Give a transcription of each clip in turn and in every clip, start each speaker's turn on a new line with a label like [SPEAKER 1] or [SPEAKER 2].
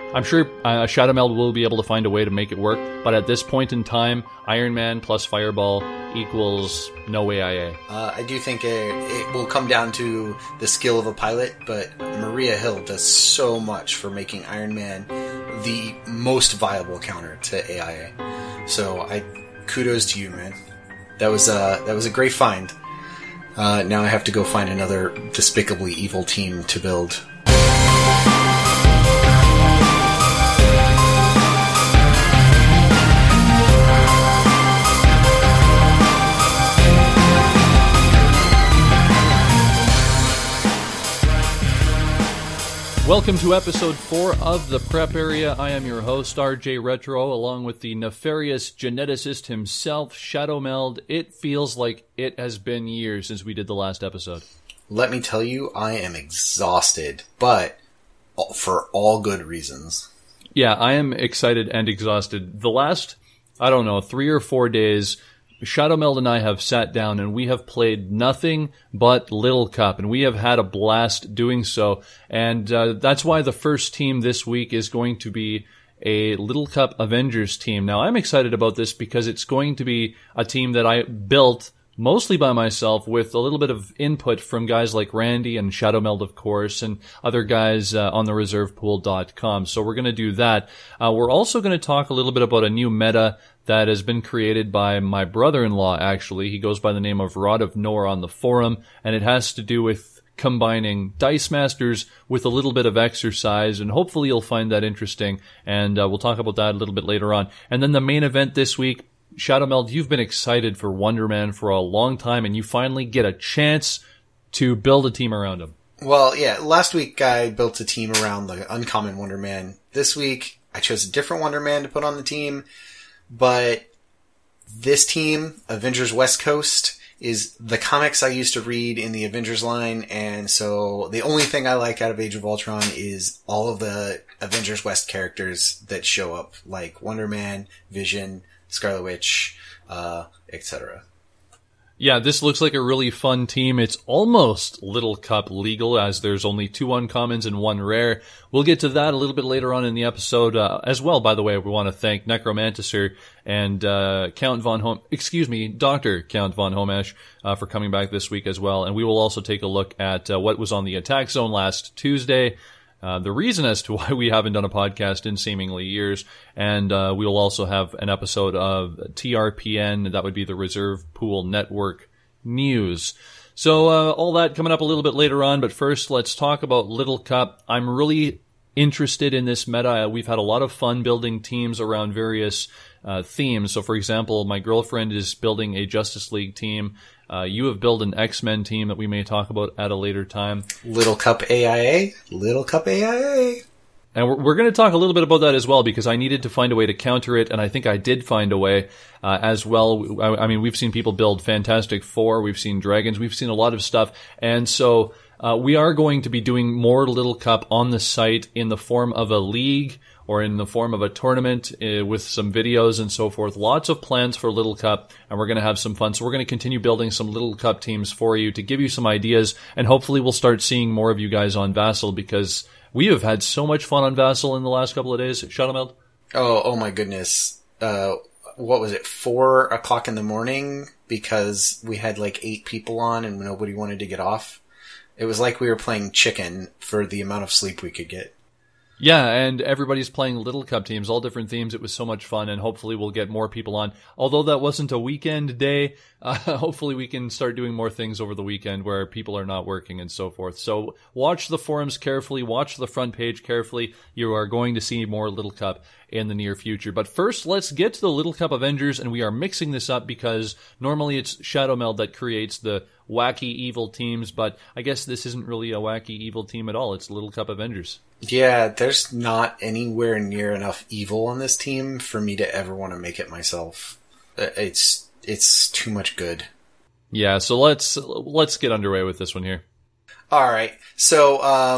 [SPEAKER 1] I'm sure Shadow Meld will be able to find a way to make it work, but at this point in time, Iron Man plus Fireball equals no AIA.
[SPEAKER 2] I do think it will come down to the skill of a pilot, but Maria Hill does so much for making Iron Man the most viable counter to AIA. So kudos to you, man. That was a great find. Now I have to go find another despicably evil team to build.
[SPEAKER 1] Welcome to episode 4 of The Prep Area. I am your host, RJ Retro, along with the nefarious geneticist himself, Shadow Meld. It feels like it has been years since we did the last episode.
[SPEAKER 2] Let me tell you, I am exhausted, but for all good reasons.
[SPEAKER 1] Yeah, I am excited and exhausted. The last, 3 or 4 days, Shadow Meld and I have sat down and we have played nothing but Little Cup, and we have had a blast doing so. And that's why the first team this week is going to be a Little Cup Avengers team. Now, I'm excited about this because it's going to be a team that I built mostly by myself with a little bit of input from guys like Randy and Shadow Meld, of course, and other guys on the reservepool.com. So we're going to do that. We're also going to talk a little bit about a new meta that has been created by my brother-in-law, actually. He goes by the name of Rod of Nor on the forum, and it has to do with combining Dice Masters with a little bit of exercise, and hopefully you'll find that interesting, and we'll talk about that a little bit later on. And then the main event this week, Shadow Meld, you've been excited for Wonder Man for a long time, and you finally get a chance to build a team around him.
[SPEAKER 2] Well, yeah, last week I built a team around the uncommon Wonder Man. This week I chose a different Wonder Man to put on the team, but this team, Avengers West Coast, is the comics I used to read in the Avengers line, and so the only thing I like out of Age of Ultron is all of the Avengers West characters that show up, like Wonder Man, Vision, Scarlet Witch, etc.
[SPEAKER 1] Yeah, this looks like a really fun team. It's almost Little Cup legal, as there's only 2 uncommons and 1 rare. We'll get to that a little bit later on in the episode. As well, by the way, we want to thank Necromanticer and Dr. Count Von Homesh for coming back this week as well. And we will also take a look at what was on the attack zone last Tuesday. The reason as to why we haven't done a podcast in seemingly years, and we will also have an episode of TRPN, that would be the Reserve Pool Network News. So all that coming up a little bit later on, but first let's talk about Little Cup. I'm really interested in this meta. We've had a lot of fun building teams around various themes. So for example, my girlfriend is building a Justice League team. You have built an X-Men team that we may talk about at a later time.
[SPEAKER 2] Little Cup AIA. Little Cup AIA.
[SPEAKER 1] And we're going to talk a little bit about that as well, because I needed to find a way to counter it, and I think I did find a way as well. I mean, we've seen people build Fantastic Four, we've seen Dragons, we've seen a lot of stuff, and so we are going to be doing more Little Cup on the site in the form of a league or in the form of a tournament with some videos and so forth. Lots of plans for Little Cup, and we're going to have some fun. So we're going to continue building some Little Cup teams for you to give you some ideas, and hopefully we'll start seeing more of you guys on Vassal, because we have had so much fun on Vassal in the last couple of days. Shadow Meld?
[SPEAKER 2] Oh my goodness. What was it, 4 o'clock in the morning? Because we had like 8 people on and nobody wanted to get off. It was like we were playing chicken for the amount of sleep we could get.
[SPEAKER 1] Yeah, and everybody's playing Little Cup teams, all different themes. It was so much fun, and hopefully we'll get more people on. Although that wasn't a weekend day, hopefully we can start doing more things over the weekend where people are not working and so forth. So watch the forums carefully, watch the front page carefully. You are going to see more Little Cup in the near future. But first, let's get to the Little Cup Avengers, and we are mixing this up because normally it's Shadow Meld that creates the wacky evil teams, but I guess this isn't really a wacky evil team at all. It's Little Cup Avengers.
[SPEAKER 2] Yeah, there's not anywhere near enough evil on this team for me to ever want to make it myself. It's too much good.
[SPEAKER 1] Yeah, so let's get underway with this one here.
[SPEAKER 2] All right. So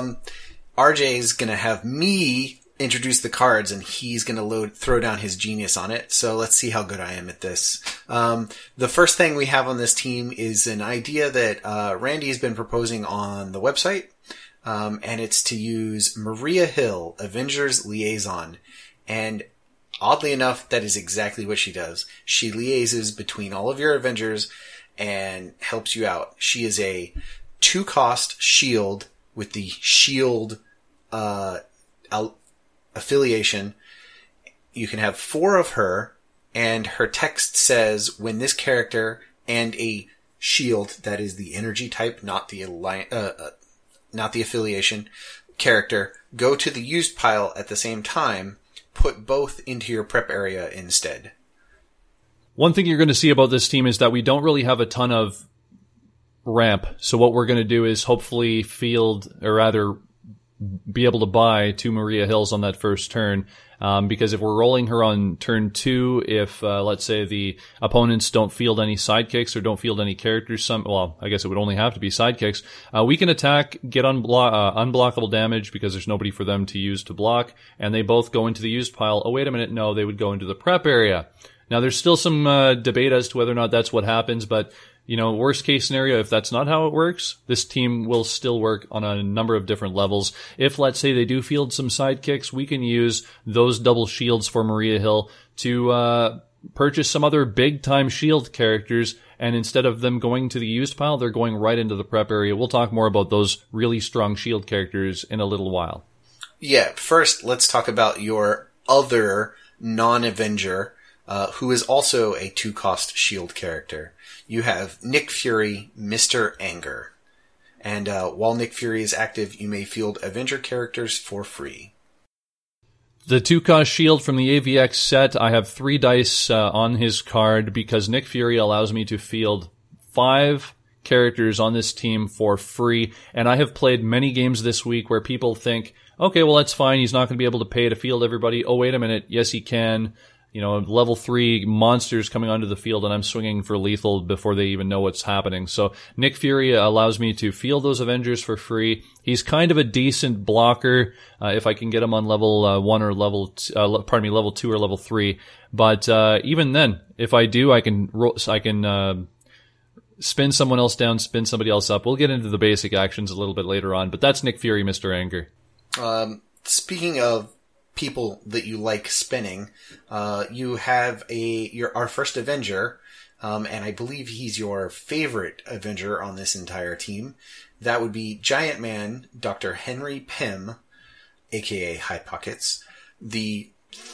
[SPEAKER 2] RJ's going to have me introduce the cards, and he's going to throw down his genius on it. So let's see how good I am at this. The first thing we have on this team is an idea that Randy has been proposing on the website. and it's to use Maria Hill, Avengers Liaison. And oddly enough, that is exactly what she does. She liaises between all of your Avengers and helps you out. She is a 2-cost shield with the shield affiliation. You can have 4 of her, and her text says, when this character and a shield, that is the energy type, not the affiliation character, go to the used pile at the same time, put both into your prep area instead.
[SPEAKER 1] One thing you're going to see about this team is that we don't really have a ton of ramp. So what we're going to do is hopefully field, or rather be able to buy 2 Maria Hills on that first turn. Because if we're rolling her on turn 2, if, let's say the opponents don't field any sidekicks or don't field any characters, I guess it would only have to be sidekicks, we can attack, get unblockable damage because there's nobody for them to use to block, and they both go into the used pile. Oh, wait a minute, no, they would go into the prep area. Now, there's still some debate as to whether or not that's what happens, but worst case scenario, if that's not how it works, this team will still work on a number of different levels. If, let's say, they do field some sidekicks, we can use those double shields for Maria Hill to purchase some other big-time shield characters, and instead of them going to the used pile, they're going right into the prep area. We'll talk more about those really strong shield characters in a little while.
[SPEAKER 2] Yeah, first, let's talk about your other non-Avenger, who is also a 2-cost shield character. You have Nick Fury, Mr. Anger. And while Nick Fury is active, you may field Avenger characters for free.
[SPEAKER 1] The 2-cost shield from the AVX set, I have 3 dice on his card because Nick Fury allows me to field 5 characters on this team for free. And I have played many games this week where people think, okay, well, that's fine. He's not going to be able to pay to field everybody. Oh, wait a minute. Yes, he can. Level 3 monsters coming onto the field, and I'm swinging for lethal before they even know what's happening. So Nick Fury allows me to field those Avengers for free. He's kind of a decent blocker if I can get him on level 1 or level 2 or level 3. But even then, if I do, I can spin someone else down, spin somebody else up. We'll get into the basic actions a little bit later on, but that's Nick Fury, Mr. Anger.
[SPEAKER 2] Speaking of people that you like spinning, you have our first Avenger, and I believe he's your favorite Avenger on this entire team. That would be Giant Man, Dr. Henry Pym, aka High Pockets, the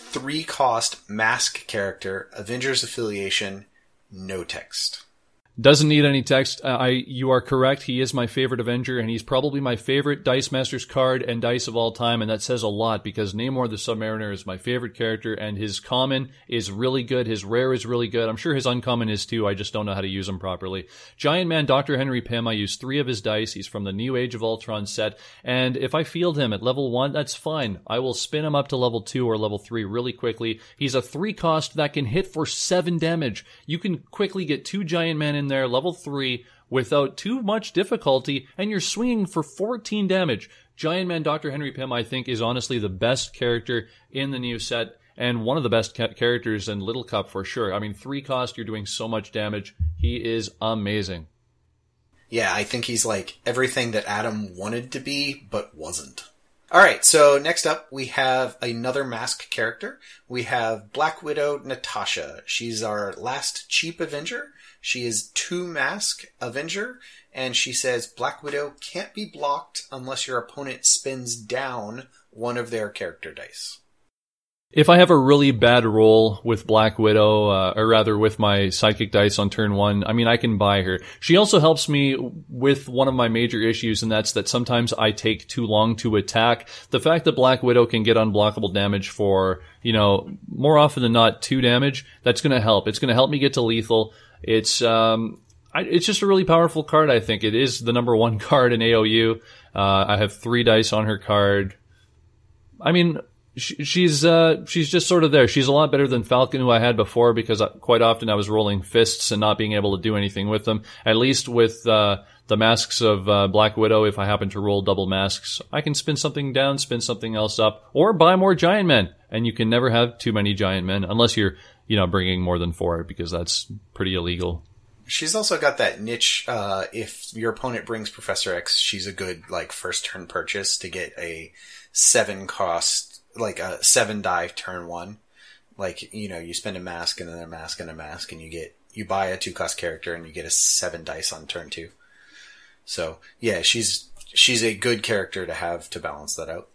[SPEAKER 2] 3-cost mask character, Avengers affiliation, no text.
[SPEAKER 1] Doesn't need any text. You are correct. He is my favorite Avenger, and he's probably my favorite Dice Masters card and dice of all time, and that says a lot because Namor the Submariner is my favorite character, and his common is really good. His rare is really good. I'm sure his uncommon is too. I just don't know how to use him properly. Giant Man, Dr. Henry Pym, I use 3 of his dice. He's from the New Age of Ultron set, and if I field him at level 1, that's fine. I will spin him up to level 2 or level 3 really quickly. He's a 3-cost that can hit for 7 damage. You can quickly get 2 Giant Men in there, level 3, without too much difficulty, and you're swinging for 14 damage. Giant Man Dr. Henry Pym, I think, is honestly the best character in the new set, and one of the best characters in Little Cup for sure. I mean, 3-cost, you're doing so much damage. He is amazing.
[SPEAKER 2] Yeah, I think he's like everything that Adam wanted to be, but wasn't. Alright, so next up we have another mask character. We have Black Widow Natasha. She's our last cheap Avenger. She is 2-mask Avenger, and she says Black Widow can't be blocked unless your opponent spins down one of their character dice.
[SPEAKER 1] If I have a really bad roll with Black Widow, or rather with my psychic dice on turn 1, I can buy her. She also helps me with one of my major issues, and that's that sometimes I take too long to attack. The fact that Black Widow can get unblockable damage for, more often than not 2 damage, that's going to help. It's going to help me get to lethal. It's just a really powerful card, I think. It is the number 1 card in AOU. I have 3 dice on her card. She's just sort of there. She's a lot better than Falcon, who I had before, because quite often I was rolling fists and not being able to do anything with them. At least with the masks of Black Widow, if I happen to roll double masks, I can spin something down, spin something else up, or buy more Giant Men. And you can never have too many Giant Men, unless you're, bringing more than 4, because that's pretty illegal.
[SPEAKER 2] She's also got that niche, if your opponent brings Professor X, she's a good, first turn purchase to get a 7 cost, a 7 die turn 1. You spend a mask and then a mask and a mask, and you buy a 2 cost character and you get a 7 dice on turn 2. So, yeah, she's a good character to have to balance that out.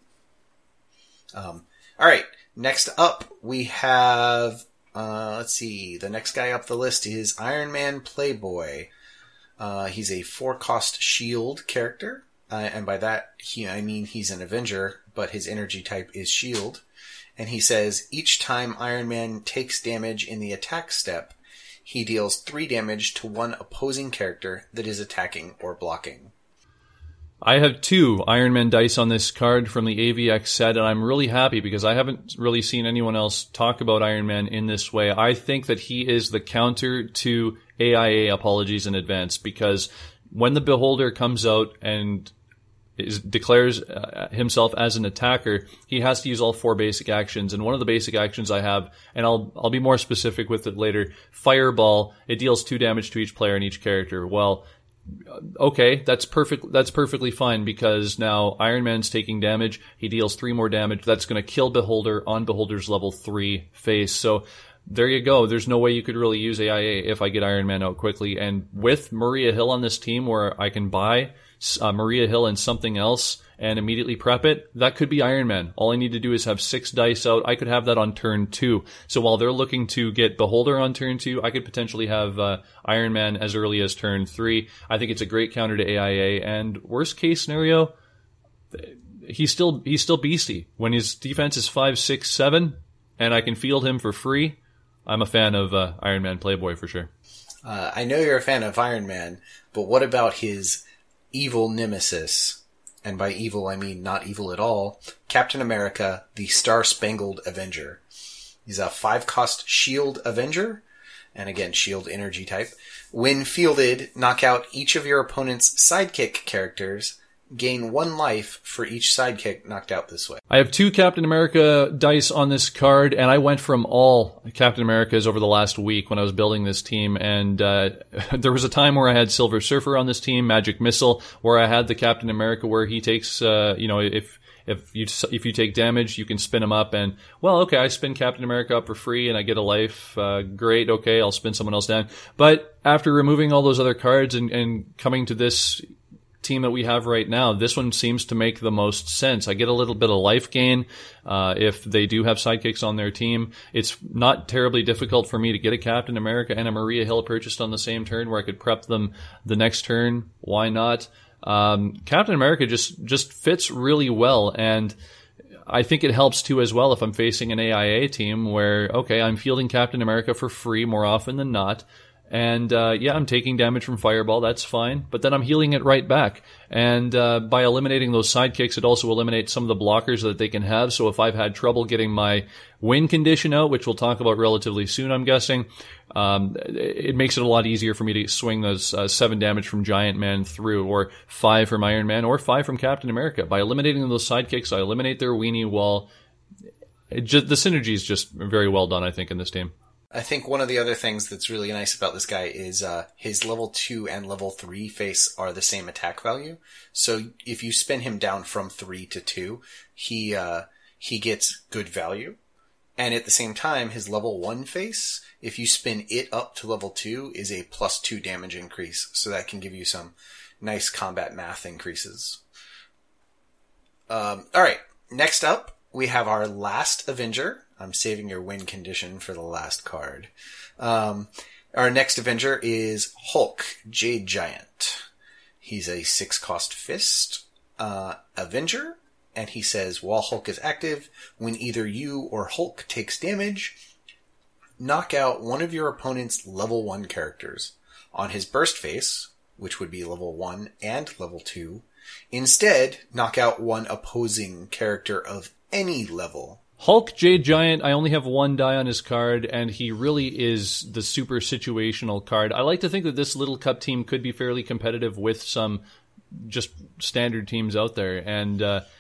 [SPEAKER 2] Alright, next up we have, let's see, the next guy up the list is Iron Man Playboy. He's a 4 cost shield character, and by that I mean he's an Avenger, but his energy type is shield. And he says, each time Iron Man takes damage in the attack step, he deals 3 damage to one opposing character that is attacking or blocking.
[SPEAKER 1] I have 2 Iron Man dice on this card from the AVX set, and I'm really happy because I haven't really seen anyone else talk about Iron Man in this way. I think that he is the counter to AIA, apologies in advance, because when the Beholder comes out and declares himself as an attacker, he has to use all 4 basic actions. And one of the basic actions I have, and I'll be more specific with it later, Fireball, it deals 2 damage to each player and each character. Well, okay, that's perfectly fine, because now Iron Man's taking damage, he deals 3 more damage, that's going to kill Beholder on Beholder's level 3 face. So there you go. There's no way you could really use AIA if I get Iron Man out quickly. And with Maria Hill on this team, where I can buy Maria Hill and something else and immediately prep it, that could be Iron Man. All I need to do is have 6 dice out. I could have that on turn 2. So while they're looking to get Beholder on turn 2, I could potentially have Iron Man as early as turn 3. I think it's a great counter to AIA. And worst case scenario, he's still beastie. When his defense is 5, 6, 7, and I can field him for free, I'm a fan of Iron Man Playboy for sure.
[SPEAKER 2] I know you're a fan of Iron Man, but what about his evil nemesis? And by evil, I mean not evil at all. Captain America, the Star-Spangled Avenger. He's a 5 cost shield Avenger, and again, shield energy type. When fielded, knock out each of your opponent's sidekick characters. Gain 1 life for each sidekick knocked out this way.
[SPEAKER 1] I have 2 Captain America dice on this card, and I went from all Captain Americas over the last week when I was building this team, and there was a time where I had Silver Surfer on this team, Magic Missile, where I had the Captain America where he takes, if you take damage, you can spin him up, and, well, okay, I spin Captain America up for free and I get a life. Great, okay, I'll spin someone else down. But after removing all those other cards and coming to this team that we have right now, this one seems to make the most sense. I get a little bit of life gain if they do have sidekicks on their team. It's not terribly difficult for me to get a Captain America and a Maria Hill purchased on the same turn where I could prep them the next turn. Why not? Captain America just fits really well, and I think it helps too as well if I'm facing an AIA team where, okay, I'm fielding Captain America for free more often than not. And, I'm taking damage from Fireball, that's fine, but then I'm healing it right back. And, by eliminating those sidekicks, it also eliminates some of the blockers that they can have. So if I've had trouble getting my win condition out, which we'll talk about relatively soon, I'm guessing, it makes it a lot easier for me to swing those 7 damage from Giant Man through, or 5 from Iron Man, or 5 from Captain America. By eliminating those sidekicks, I eliminate their weenie wall. The synergy is just very well done, I think, in this team.
[SPEAKER 2] I think one of the other things that's really nice about this guy is his level 2 and level 3 face are the same attack value. So if you spin him down from 3 to 2, he gets good value. And at the same time, his level 1 face, if you spin it up to level 2, is a +2 damage increase. So that can give you some nice combat math increases. Alright, next up, we have our last Avenger. I'm saving your win condition for the last card. Our next Avenger is Hulk, Jade Giant. He's a 6 cost fist Avenger, and he says, while Hulk is active, when either you or Hulk takes damage, knock out one of your opponent's level 1 characters. On his burst face, which would be level 1 and level 2, instead, knock out one opposing character of any level.
[SPEAKER 1] Hulk Jade Giant, I only have 1 die on his card, and he really is the super situational card. I like to think that this Little Cup team could be fairly competitive with some just standard teams out there. And,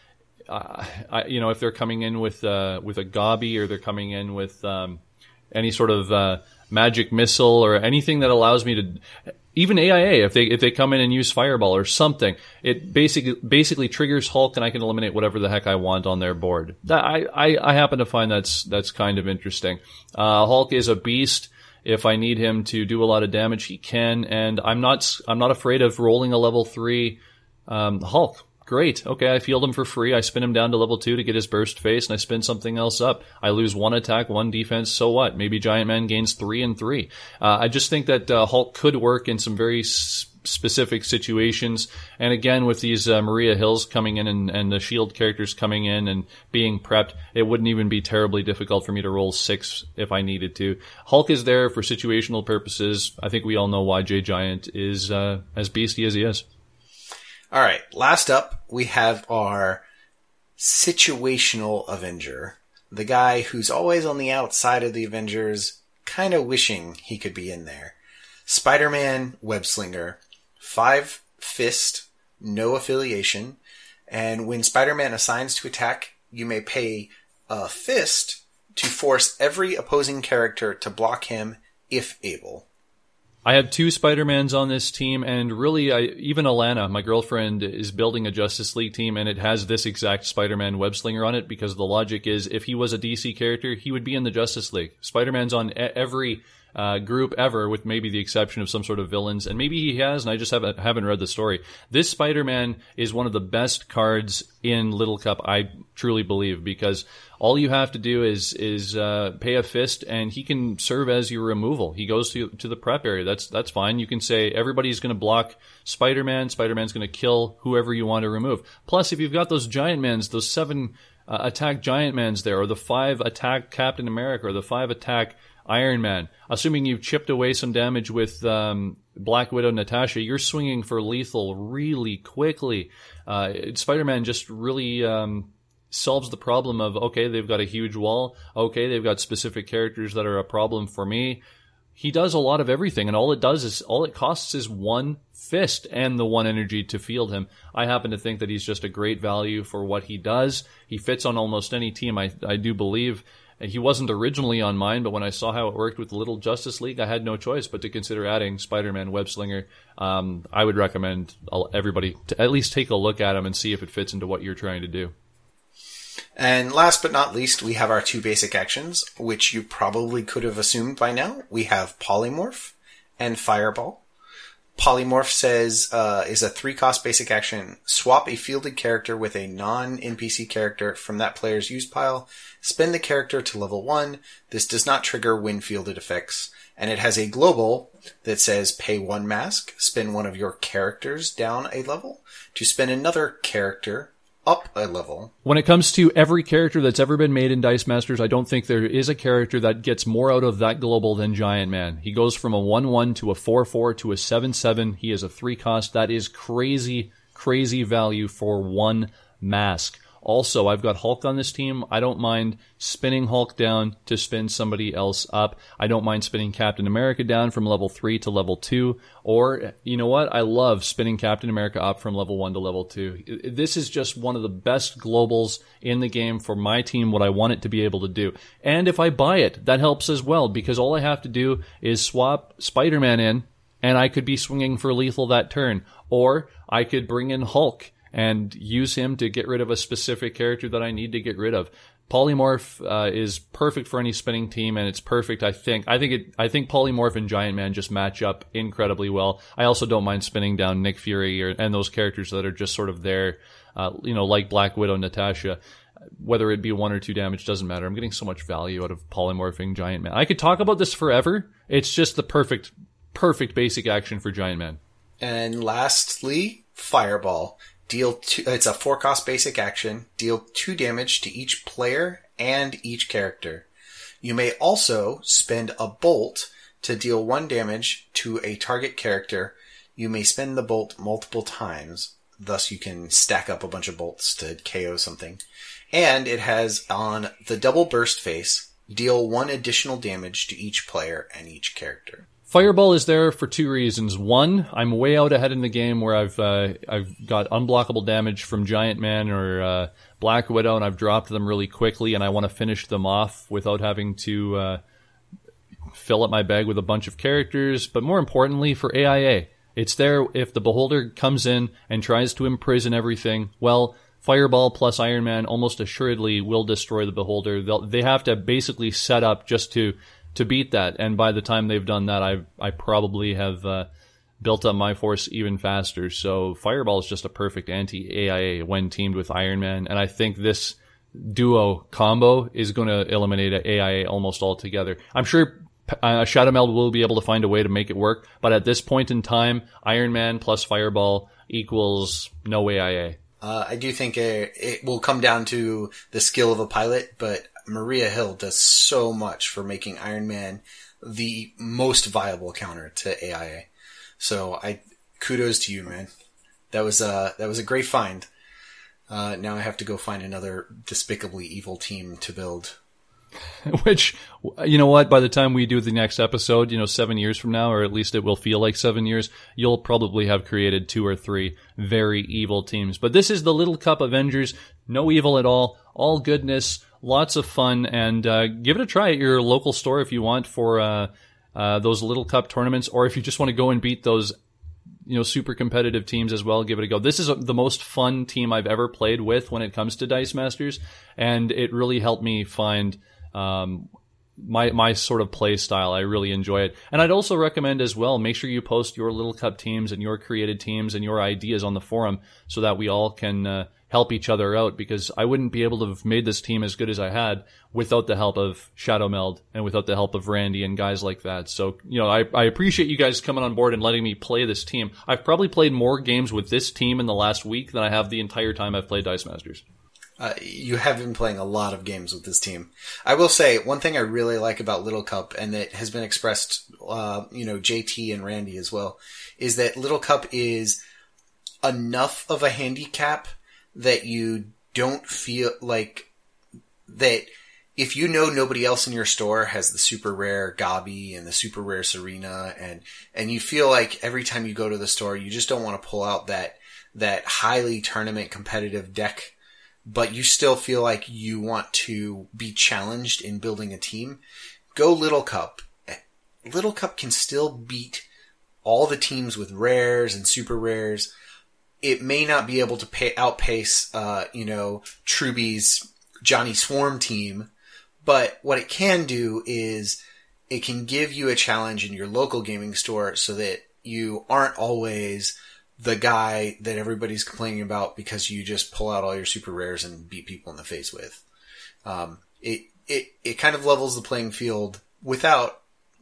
[SPEAKER 1] if they're coming in with a Gobby, or they're coming in with any sort of magic missile or anything that allows me to, even AIA, if they come in and use Fireball or something, it basically triggers Hulk, and I can eliminate whatever the heck I want on their board. I happen to find that's kind of interesting. Hulk is a beast. If I need him to do a lot of damage, he can, and I'm not afraid of rolling a level 3 Hulk. Great. Okay, I field him for free. I spin him down to level 2 to get his burst face, and I spin something else up. I lose 1 attack, 1 defense, so what? Maybe Giant Man gains 3 and 3. I just think that Hulk could work in some very specific situations. And again, with these Maria Hills coming in and the S.H.I.E.L.D. characters coming in and being prepped, it wouldn't even be terribly difficult for me to roll 6 if I needed to. Hulk is there for situational purposes. I think we all know why Jay Giant is as beastie as he is.
[SPEAKER 2] All right, last up, we have our situational Avenger. The guy who's always on the outside of the Avengers, kind of wishing he could be in there. Spider-Man Webslinger, 5 fist, no affiliation, and when Spider-Man assigns to attack, you may pay a fist to force every opposing character to block him if able.
[SPEAKER 1] I have 2 Spider-Mans on this team, and really, even Alana, my girlfriend, is building a Justice League team, and it has this exact Spider-Man Webslinger on it, because the logic is, if he was a DC character, he would be in the Justice League. Spider-Man's on every group ever, with maybe the exception of some sort of villains, and maybe he has, and I just haven't read the story. This Spider-Man is one of the best cards in Little Cup, I truly believe, because all you have to do is pay a fist, and he can serve as your removal. He goes to the prep area. That's fine. You can say everybody's going to block Spider-Man. Spider-Man's going to kill whoever you want to remove. Plus, if you've got those Giant Mans, those 7 attack Giant Mans there, or the 5 attack Captain America, or the 5 attack Iron Man, assuming you've chipped away some damage with Black Widow Natasha, you're swinging for lethal really quickly. Spider-Man just really solves the problem of, okay, they've got a huge wall. Okay, they've got specific characters that are a problem for me. He does a lot of everything, and all it costs is 1 fist and the 1 energy to field him. I happen to think that he's just a great value for what he does. He fits on almost any team, I do believe. He wasn't originally on mine, but when I saw how it worked with the Little Justice League, I had no choice but to consider adding Spider-Man Webslinger. I would recommend everybody to at least take a look at him and see if it fits into what you're trying to do.
[SPEAKER 2] And last but not least, we have our 2 basic actions, which you probably could have assumed by now. We have Polymorph and Fireball. Polymorph says is a 3-cost basic action. Swap a fielded character with a non-NPC character from that player's used pile. Spin the character to level 1. This does not trigger when fielded effects. And it has a global that says pay 1 mask, spin one of your characters down a level to spin another character up a level.
[SPEAKER 1] When it comes to every character that's ever been made in Dice Masters, I don't think there is a character that gets more out of that global than Giant Man. He goes from a 1/1 to a 4/4 to a 7/7. He is a 3-cost. That is crazy, crazy value for 1 mask. Also, I've got Hulk on this team. I don't mind spinning Hulk down to spin somebody else up. I don't mind spinning Captain America down from level 3 to level 2. Or, you know what? I love spinning Captain America up from level 1 to level 2. This is just one of the best globals in the game for my team, what I want it to be able to do. And if I buy it, that helps as well, because all I have to do is swap Spider-Man in, and I could be swinging for lethal that turn. Or I could bring in Hulk and use him to get rid of a specific character that I need to get rid of. Polymorph is perfect for any spinning team, and it's perfect. I think Polymorph and Giant Man just match up incredibly well. I also don't mind spinning down Nick Fury and those characters that are just sort of there, like Black Widow, Natasha. Whether it be 1 or 2 damage doesn't matter. I'm getting so much value out of polymorphing Giant Man. I could talk about this forever. It's just the perfect basic action for Giant Man.
[SPEAKER 2] And lastly, Fireball. It's a 4-cost basic action. Deal 2 damage to each player and each character. You may also spend a bolt to deal 1 damage to a target character. You may spend the bolt multiple times. Thus you can stack up a bunch of bolts to KO something. And it has on the double burst face, deal 1 additional damage to each player and each character.
[SPEAKER 1] Fireball is there for 2 reasons. 1, I'm way out ahead in the game where I've got unblockable damage from Giant Man or Black Widow, and I've dropped them really quickly, and I want to finish them off without having to fill up my bag with a bunch of characters, but more importantly for AIA. It's there if the Beholder comes in and tries to imprison everything. Well, Fireball plus Iron Man almost assuredly will destroy the Beholder. They have to basically set up just to beat that, and by the time they've done that, I probably have built up my force even faster. So Fireball is just a perfect anti-AIA when teamed with Iron Man, and I think this duo combo is going to eliminate AIA almost altogether. I'm sure Shadow Meld will be able to find a way to make it work, but at this point in time, Iron Man plus Fireball equals no AIA.
[SPEAKER 2] I do think it will come down to the skill of a pilot, but Maria Hill does so much for making Iron Man the most viable counter to AIA. So kudos to you, man. That was a great find. Now I have to go find another despicably evil team to build.
[SPEAKER 1] Which, you know what, by the time we do the next episode, 7 years from now, or at least it will feel like 7 years, you'll probably have created 2 or 3 very evil teams. But this is the Little Cup Avengers. No evil at all goodness, lots of fun, and give it a try at your local store if you want for those Little Cup tournaments, or if you just want to go and beat those super competitive teams as well, give it a go. This is the most fun team I've ever played with when it comes to Dice Masters, and it really helped me find my sort of play style. I really enjoy it. And I'd also recommend as well, make sure you post your Little Cup teams and your created teams and your ideas on the forum so that we all can help each other out, because I wouldn't be able to have made this team as good as I had without the help of Shadow Meld and without the help of Randy and guys like that. So, I appreciate you guys coming on board and letting me play this team. I've probably played more games with this team in the last week than I have the entire time I've played Dice Masters.
[SPEAKER 2] You have been playing a lot of games with this team. I will say, one thing I really like about Little Cup, and that has been expressed, JT and Randy as well, is that Little Cup is enough of a handicap that you don't feel like that if nobody else in your store has the super rare Gabi and the super rare Serena, and you feel like every time you go to the store, you just don't want to pull out that highly tournament competitive deck, but you still feel like you want to be challenged in building a team, go Little Cup. Little Cup can still beat all the teams with rares and super rares. It may not be able to outpace, Truby's Johnny Swarm team, but what it can do is it can give you a challenge in your local gaming store so that you aren't always the guy that everybody's complaining about because you just pull out all your super rares and beat people in the face with. It kind of levels the playing field without,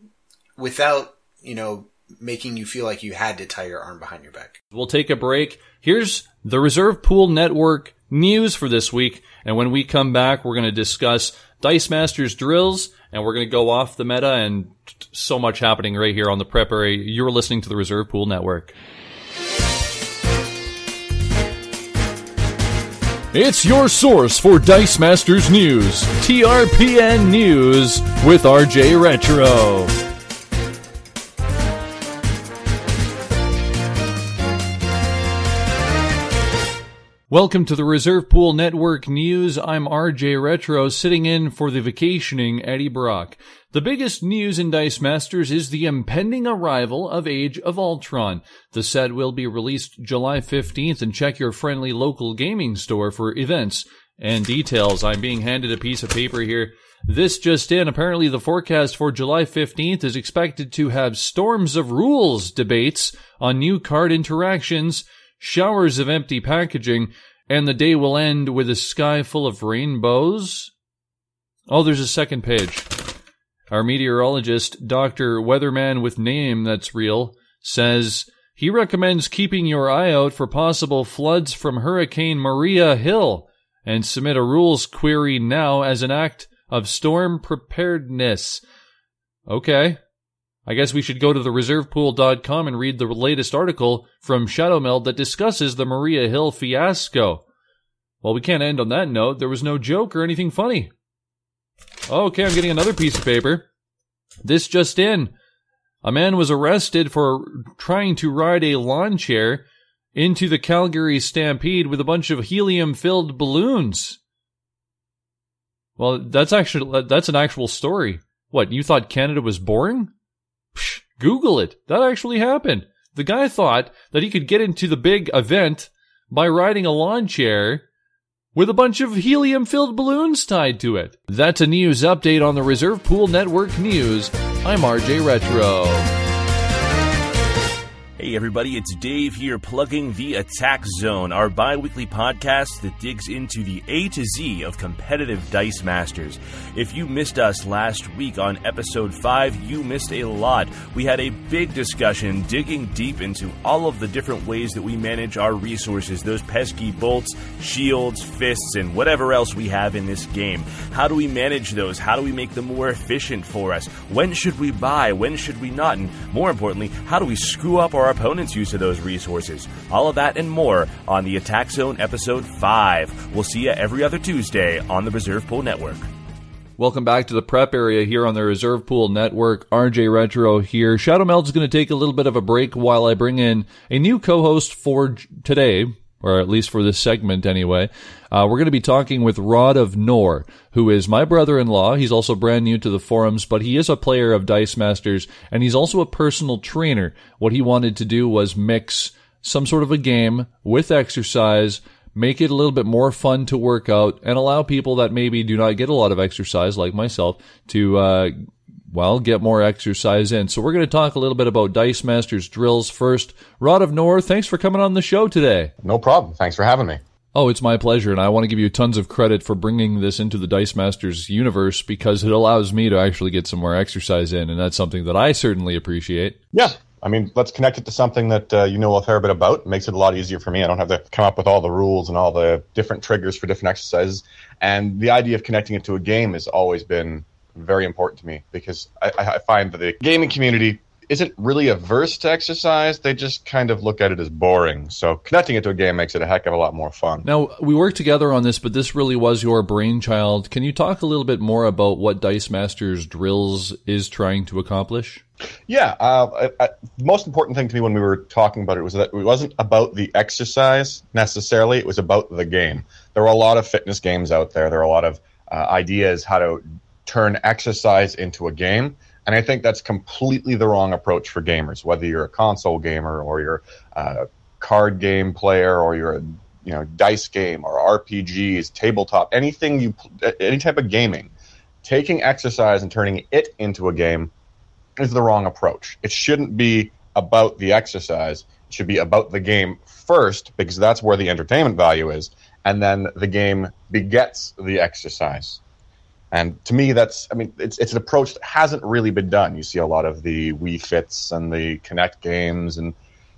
[SPEAKER 2] making you feel like you had to tie your arm behind your back.
[SPEAKER 1] We'll take a break. Here's the Reserve Pool Network news for this week. And when we come back, we're going to discuss Dice Masters drills, and we're going to go off the meta, and so much happening right here on the Prep Area. You're listening to the Reserve Pool Network. It's your source for Dice Masters news. TRPN News with RJ Retro. Welcome to the Reserve Pool Network News. I'm RJ Retro, sitting in for the vacationing Eddie Brock. The biggest news in Dice Masters is the impending arrival of Age of Ultron. The set will be released July 15th, and check your friendly local gaming store for events and details. I'm being handed a piece of paper here. This just in, apparently the forecast for July 15th is expected to have storms of rules debates on new card interactions, showers of empty packaging, and the day will end with a sky full of rainbows. Oh, there's a second page. Our meteorologist, Dr. Weatherman with name that's real, says he recommends keeping your eye out for possible floods from Hurricane Maria Hill, and submit a rules query now as an act of storm preparedness. Okay. I guess we should go to the reservepool.com and read the latest article from Shadow Meld that discusses the Maria Hill fiasco. Well, we can't end on that note. There was no joke or anything funny. Okay, I'm getting another piece of paper. This just in. A man was arrested for trying to ride a lawn chair into the Calgary Stampede with a bunch of helium-filled balloons. Well, that's an actual story. What, you thought Canada was boring? Psh, Google it. That actually happened. The guy thought that he could get into the big event by riding a lawn chair with a bunch of helium-filled balloons tied to it. That's a news update on the Reserve Pool Network News. I'm RJ Retro.
[SPEAKER 3] Hey everybody, it's Dave here plugging the Attack Zone, our bi-weekly podcast that digs into the A to Z of competitive Dice Masters. If you missed us last week on episode 5, you missed a lot. We had a big discussion digging deep into all of the different ways that we manage our resources, those pesky bolts, shields, fists, and whatever else we have in this game. How do we manage those? How do we make them more efficient for us? When should we buy? When should we not? And more importantly, how do we screw up our opponent's use of those resources? All of that and more on the Attack Zone episode 5. We'll see you every other Tuesday on the Reserve Pool Network.
[SPEAKER 1] Welcome back to the prep area here on the Reserve Pool Network. RJ Retro here. Shadow Meld's going to take a little bit of a break while I bring in a new co-host for today, or at least for this segment anyway. We're going to be talking with Rod of Nor, who is my brother-in-law. He's also brand new to the forums, but he is a player of Dice Masters, and he's also a personal trainer. What he wanted to do was mix some sort of a game with exercise, make it a little bit more fun to work out, and allow people that maybe do not get a lot of exercise, like myself, to get more exercise in. So we're going to talk a little bit about Dice Masters drills first. Rod of Nor, thanks for coming on the show today.
[SPEAKER 4] No problem. Thanks for having me.
[SPEAKER 1] Oh, it's my pleasure, and I want to give you tons of credit for bringing this into the Dice Masters universe because it allows me to actually get some more exercise in, and that's something that I certainly appreciate.
[SPEAKER 4] Yeah. I mean, let's connect it to something that you know a fair bit about. It makes it a lot easier for me. I don't have to come up with all the rules and all the different triggers for different exercises. And the idea of connecting it to a game has always been very important to me because I find that the gaming community isn't really averse to exercise. They just kind of look at it as boring. So connecting it to a game makes it a heck of a lot more fun.
[SPEAKER 1] Now, we worked together on this, but this really was your brainchild. Can you talk a little bit more about what Dice Masters Drills is trying to accomplish?
[SPEAKER 4] Yeah. The most important thing to me when we were talking about it was that it wasn't about the exercise necessarily. It was about the game. There are a lot of fitness games out there. There are a lot of ideas how to turn exercise into a game. And I think that's completely the wrong approach for gamers, whether you're a console gamer or you're a card game player or you're a dice game or RPGs, tabletop, any type of gaming. Taking exercise and turning it into a game is the wrong approach. It shouldn't be about the exercise. It should be about the game first because that's where the entertainment value is, and then the game begets the exercise. And to me, it's an approach that hasn't really been done. You see a lot of the Wii Fits and the Kinect games, and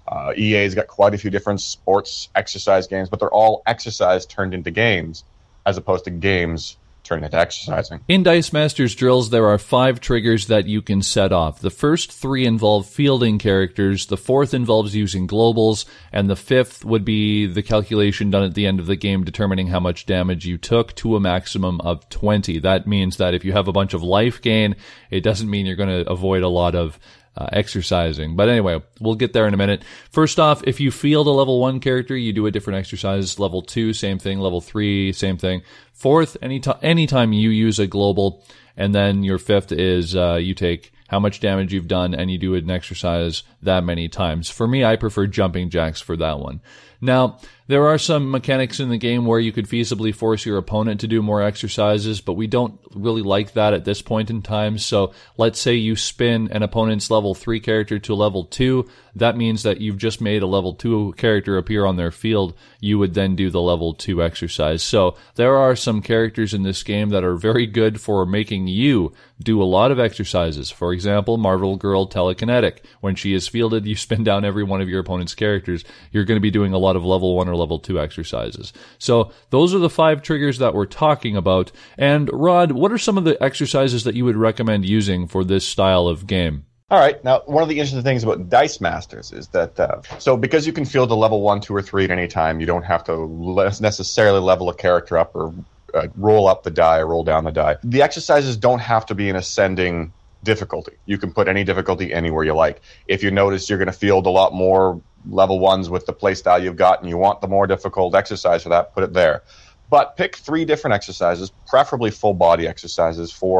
[SPEAKER 4] EA's got quite a few different sports exercise games, but they're all exercise turned into games, as opposed to games turned into exercising.
[SPEAKER 1] In Dice Masters Drills, there are 5 triggers that you can set off. The first 3 involve fielding characters, the 4th involves using globals, and the 5th would be the calculation done at the end of the game determining how much damage you took to a maximum of 20. That means that if you have a bunch of life gain, it doesn't mean you're going to avoid a lot of exercising. But anyway, we'll get there in a minute. First off, if you field a level 1 character, you do a different exercise. Level 2, same thing. Level 3, same thing. 4th, anytime you use a global. And then your 5th is you take how much damage you've done and you do an exercise that many times. For me, I prefer jumping jacks for that one. Now, there are some mechanics in the game where you could feasibly force your opponent to do more exercises, but we don't really like that at this point in time. So let's say you spin an opponent's level 3 character to level 2. That means that you've just made a level 2 character appear on their field. You would then do the level 2 exercise. So there are some characters in this game that are very good for making you do a lot of exercises. For example, Marvel Girl Telekinetic. When she is fielded, you spin down every one of your opponent's characters. You're going to be doing a lot of level 1 or level 2 exercises. So those are the 5 triggers that we're talking about. And Rod, what are some of the exercises that you would recommend using for this style of game?
[SPEAKER 4] All right. Now, one of the interesting things about Dice Masters is that, so because you can field a level 1, 2, or 3 at any time, you don't have to necessarily level a character up or roll up the die or roll down the die. The exercises don't have to be an ascending difficulty. You can put any difficulty anywhere you like. If you notice you're going to field a lot more level 1s with the playstyle you've got and you want the more difficult exercise for that, put it there. But pick 3 different exercises, preferably full body exercises for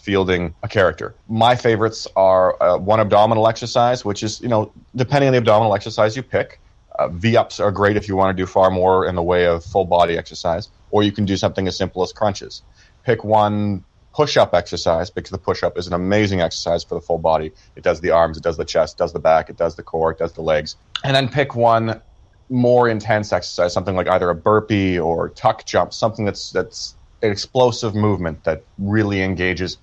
[SPEAKER 4] fielding a character. My favorites are one abdominal exercise, which is, depending on the abdominal exercise you pick. V-ups are great if you want to do far more in the way of full body exercise, or you can do something as simple as crunches. Pick one push-up exercise, because the push-up is an amazing exercise for the full body. It does the arms, it does the chest, it does the back, it does the core, it does the legs. And then pick one more intense exercise, something like either a burpee or tuck jump, something that's an explosive movement that really engages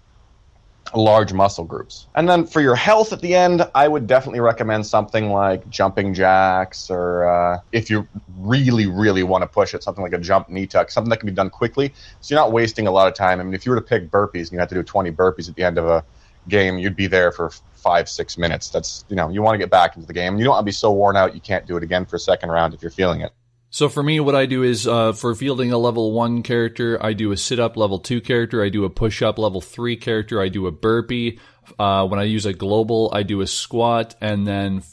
[SPEAKER 4] large muscle groups. And then for your health at the end, I would definitely recommend something like jumping jacks, or if you really, really want to push it, something like a jump knee tuck, something that can be done quickly, so you're not wasting a lot of time. I mean, if you were to pick burpees and you had to do 20 burpees at the end of a game, you'd be there for 5-6 minutes. That's, you want to get back into the game. You don't want to be so worn out you can't do it again for a second round if you're feeling it.
[SPEAKER 1] So for me, what I do is, for fielding a level 1 character, I do a sit-up level 2 character, I do a push-up level 3 character, I do a burpee. When I use a global, I do a squat, and then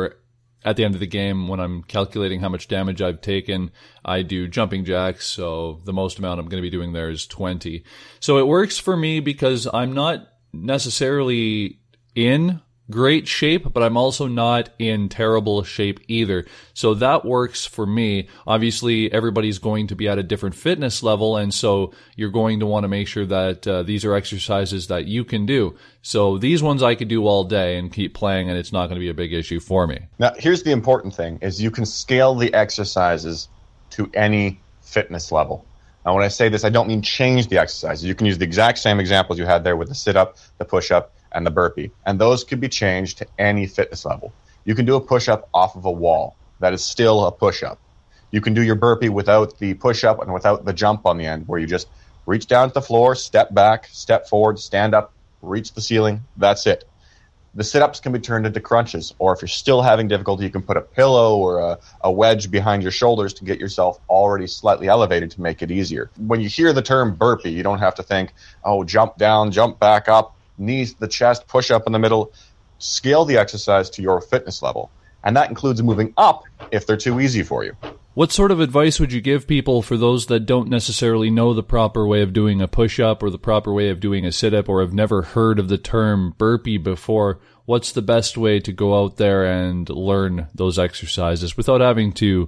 [SPEAKER 1] at the end of the game, when I'm calculating how much damage I've taken, I do jumping jacks, so the most amount I'm going to be doing there is 20. So it works for me because I'm not necessarily in great shape, but I'm also not in terrible shape either. So that works for me. Obviously, everybody's going to be at a different fitness level, and so you're going to want to make sure that these are exercises that you can do. So these ones I could do all day and keep playing, and it's not going to be a big issue for me.
[SPEAKER 4] Now, here's the important thing, is you can scale the exercises to any fitness level. Now, when I say this, I don't mean change the exercises. You can use the exact same examples you had there with the sit-up, the push-up, and the burpee. And those could be changed to any fitness level. You can do a push-up off of a wall. That is still a push-up. You can do your burpee without the push-up and without the jump on the end, where you just reach down to the floor, step back, step forward, stand up, reach the ceiling. That's it. The sit-ups can be turned into crunches, or if you're still having difficulty, you can put a pillow or a wedge behind your shoulders to get yourself already slightly elevated to make it easier. When you hear the term burpee, you don't have to think, jump down, jump back up, knees to the chest, push up in the middle. Scale the exercise to your fitness level. And that includes moving up if they're too easy for you.
[SPEAKER 1] What sort of advice would you give people for those that don't necessarily know the proper way of doing a push-up or the proper way of doing a sit-up, or have never heard of the term burpee before? What's the best way to go out there and learn those exercises without having to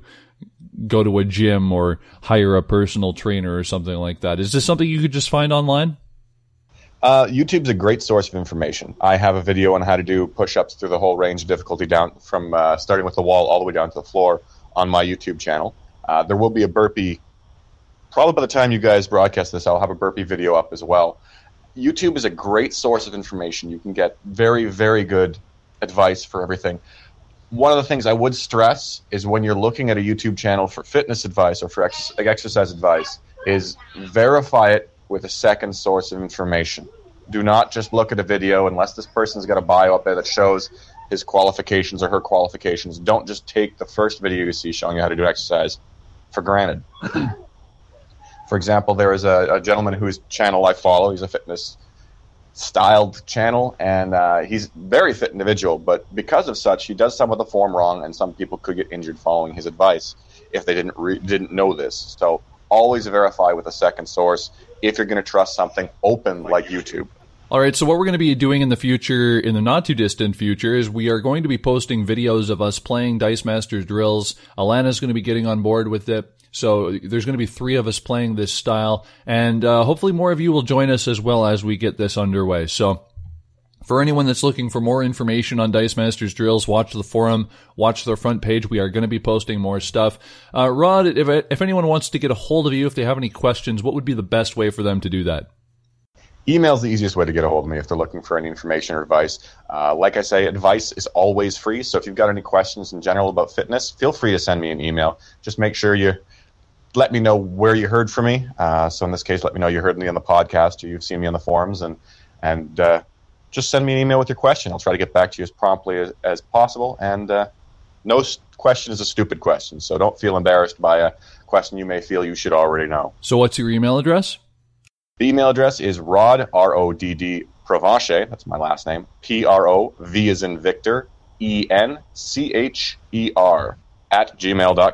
[SPEAKER 1] go to a gym or hire a personal trainer or something like that? Is this something you could just find online?
[SPEAKER 4] YouTube's a great source of information. I have a video on how to do push-ups through the whole range of difficulty, down from starting with the wall all the way down to the floor, on my YouTube channel. There will be a burpee. Probably by the time you guys broadcast this, I'll have a burpee video up as well. YouTube is a great source of information. You can get very, very good advice for everything. One of the things I would stress is when you're looking at a YouTube channel for fitness advice or for exercise advice, is verify it with a second source of information. Do not just look at a video unless this person's got a bio up there that shows his qualifications or her qualifications. Don't just take the first video you see showing you how to do exercise for granted. For example, there is a gentleman whose channel I follow. He's a fitness styled channel, and he's a very fit individual, but because of such, he does some of the form wrong, and some people could get injured following his advice if they didn't know this. So always verify with a second source if you're going to trust something open like YouTube.
[SPEAKER 1] All right, so what we're going to be doing in the future, in the not-too-distant future, is we are going to be posting videos of us playing Dice Masters drills. Alana's going to be getting on board with it. So there's going to be 3 of us playing this style, and hopefully more of you will join us as well as we get this underway. So for anyone that's looking for more information on Dice Masters drills, watch the forum, watch the front page. We are going to be posting more stuff. Rod, if anyone wants to get a hold of you, if they have any questions, what would be the best way for them to do that?
[SPEAKER 4] Email's the easiest way to get a hold of me if they're looking for any information or advice. Like I say, advice is always free, so if you've got any questions in general about fitness, feel free to send me an email. Just make sure you let me know where you heard from me. So in this case, let me know you heard me on the podcast or you've seen me on the forums, and just send me an email with your question. I'll try to get back to you as promptly as possible. And no question is a stupid question, so don't feel embarrassed by a question you may feel you should already know.
[SPEAKER 1] So what's your email address?
[SPEAKER 4] The email address is Rod, R-O-D-D, Provencher, that's my last name, P-R-O-V as in Victor, E-N-C-H-E-R, @gmail.com.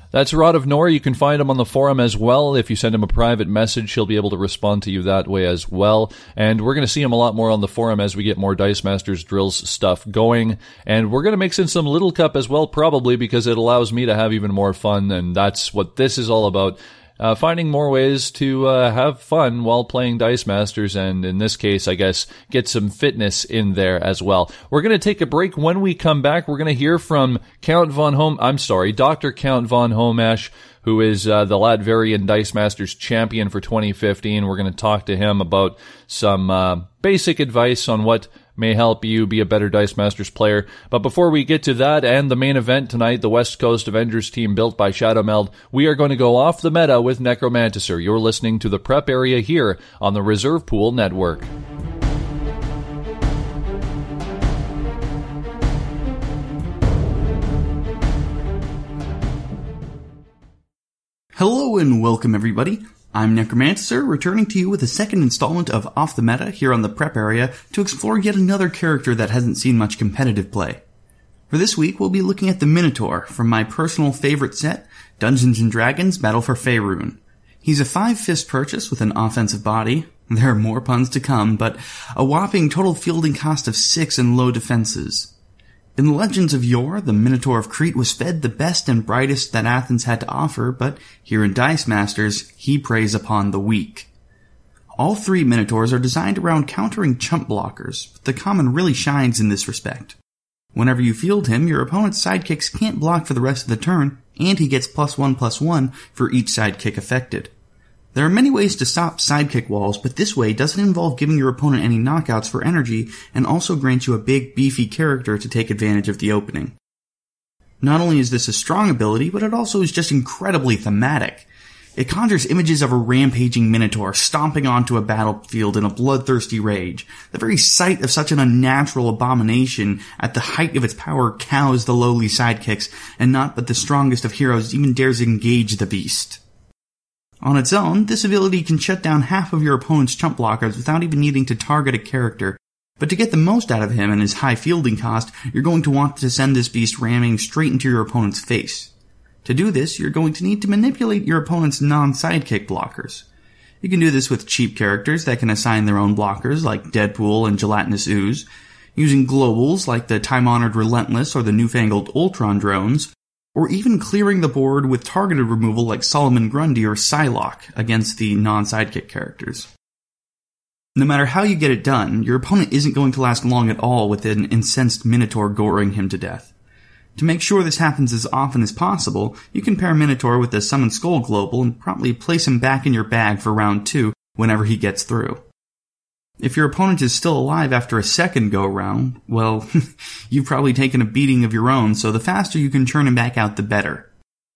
[SPEAKER 1] That's Rod of Nor. You can find him on the forum as well. If you send him a private message, he'll be able to respond to you that way as well. And we're going to see him a lot more on the forum as we get more Dice Masters Drills stuff going. And we're going to mix in some Little Cup as well, probably because it allows me to have even more fun. And that's what this is all about. Finding more ways to have fun while playing Dice Masters, and in this case, I guess, get some fitness in there as well. We're going to take a break. When we come back, we're going to hear from Dr. Count von Homash, who is the Latverian Dice Masters champion for 2015. We're going to talk to him about some basic advice on what may help you be a better Dice Masters player. But before we get to that and the main event tonight, the West Coast Avengers team built by Shadowmeld, we are going to go off the meta with Necromanticer. You're listening to the Prep Area here on the Reserve Pool Network.
[SPEAKER 5] Hello and welcome everybody. I'm Necromanticer, returning to you with a second installment of Off the Meta here on the Prep Area to explore yet another character that hasn't seen much competitive play. For this week, we'll be looking at the Minotaur from my personal favorite set, Dungeons & Dragons Battle for Faerun. He's a 5-fist purchase with an offensive body. There are more puns to come, but a whopping total fielding cost of 6 and low defenses. In the legends of yore, the Minotaur of Crete was fed the best and brightest that Athens had to offer, but here in Dice Masters, he preys upon the weak. All 3 Minotaurs are designed around countering chump blockers, but the common really shines in this respect. Whenever you field him, your opponent's sidekicks can't block for the rest of the turn, and he gets +1/+1 for each sidekick affected. There are many ways to stop sidekick walls, but this way doesn't involve giving your opponent any knockouts for energy, and also grants you a big, beefy character to take advantage of the opening. Not only is this a strong ability, but it also is just incredibly thematic. It conjures images of a rampaging Minotaur stomping onto a battlefield in a bloodthirsty rage. The very sight of such an unnatural abomination at the height of its power cows the lowly sidekicks, and not but the strongest of heroes even dares engage the beast. On its own, this ability can shut down half of your opponent's chump blockers without even needing to target a character, but to get the most out of him and his high fielding cost, you're going to want to send this beast ramming straight into your opponent's face. To do this, you're going to need to manipulate your opponent's non-sidekick blockers. You can do this with cheap characters that can assign their own blockers, like Deadpool and Gelatinous Ooze, using globals like the time-honored Relentless or the newfangled Ultron drones, or even clearing the board with targeted removal like Solomon Grundy or Psylocke against the non-sidekick characters. No matter how you get it done, your opponent isn't going to last long at all with an incensed Minotaur goring him to death. To make sure this happens as often as possible, you can pair Minotaur with the Summon Skull Global and promptly place him back in your bag for round 2 whenever he gets through. If your opponent is still alive after a second go-round, well, you've probably taken a beating of your own, so the faster you can churn him back out, the better.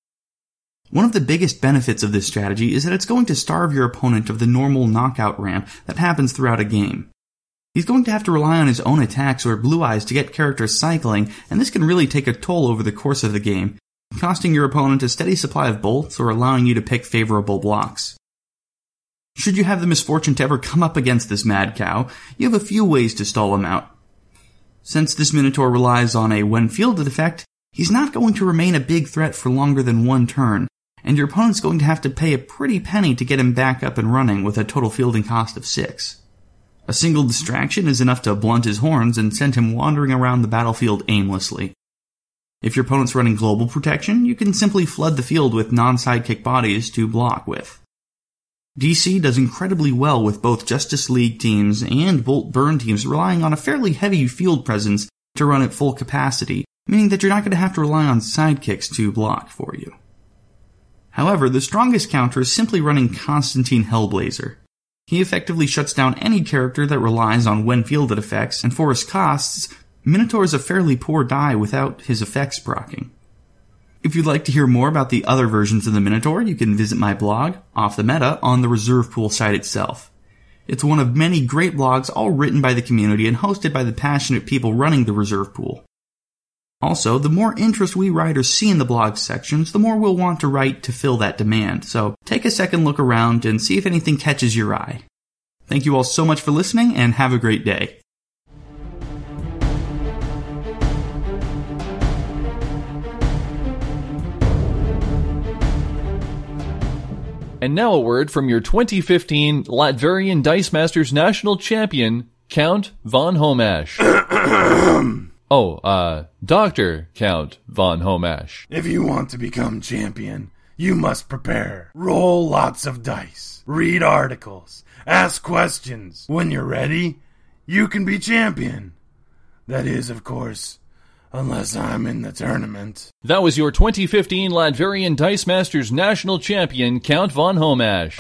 [SPEAKER 5] One of the biggest benefits of this strategy is that it's going to starve your opponent of the normal knockout ramp that happens throughout a game. He's going to have to rely on his own attacks or Blue Eyes to get characters cycling, and this can really take a toll over the course of the game, costing your opponent a steady supply of bolts or allowing you to pick favorable blocks. Should you have the misfortune to ever come up against this mad cow, you have a few ways to stall him out. Since this Minotaur relies on a when fielded effect, he's not going to remain a big threat for longer than one turn, and your opponent's going to have to pay a pretty penny to get him back up and running with a total fielding cost of 6. A single distraction is enough to blunt his horns and send him wandering around the battlefield aimlessly. If your opponent's running global protection, you can simply flood the field with non-sidekick bodies to block with. DC does incredibly well with both Justice League teams and Bolt Burn teams relying on a fairly heavy field presence to run at full capacity, meaning that you're not going to have to rely on sidekicks to block for you. However, the strongest counter is simply running Constantine Hellblazer. He effectively shuts down any character that relies on when fielded effects, and for his costs, Minotaur is a fairly poor die without his effects proccing. If you'd like to hear more about the other versions of the Minotaur, you can visit my blog, Off the Meta, on the Reserve Pool site itself. It's one of many great blogs all written by the community and hosted by the passionate people running the Reserve Pool. Also, the more interest we writers see in the blog sections, the more we'll want to write to fill that demand, so take a second look around and see if anything catches your eye. Thank you all so much for listening, and have a great day.
[SPEAKER 1] And now a word from your 2015 Latvian Dice Masters National Champion, Count von Homash. Dr. Count von Homash.
[SPEAKER 6] If you want to become champion, you must prepare. Roll lots of dice. Read articles. Ask questions. When you're ready, you can be champion. That is, of course, unless I'm in the tournament.
[SPEAKER 1] That was your 2015 Latvian Dice Masters National Champion, Count von Homash.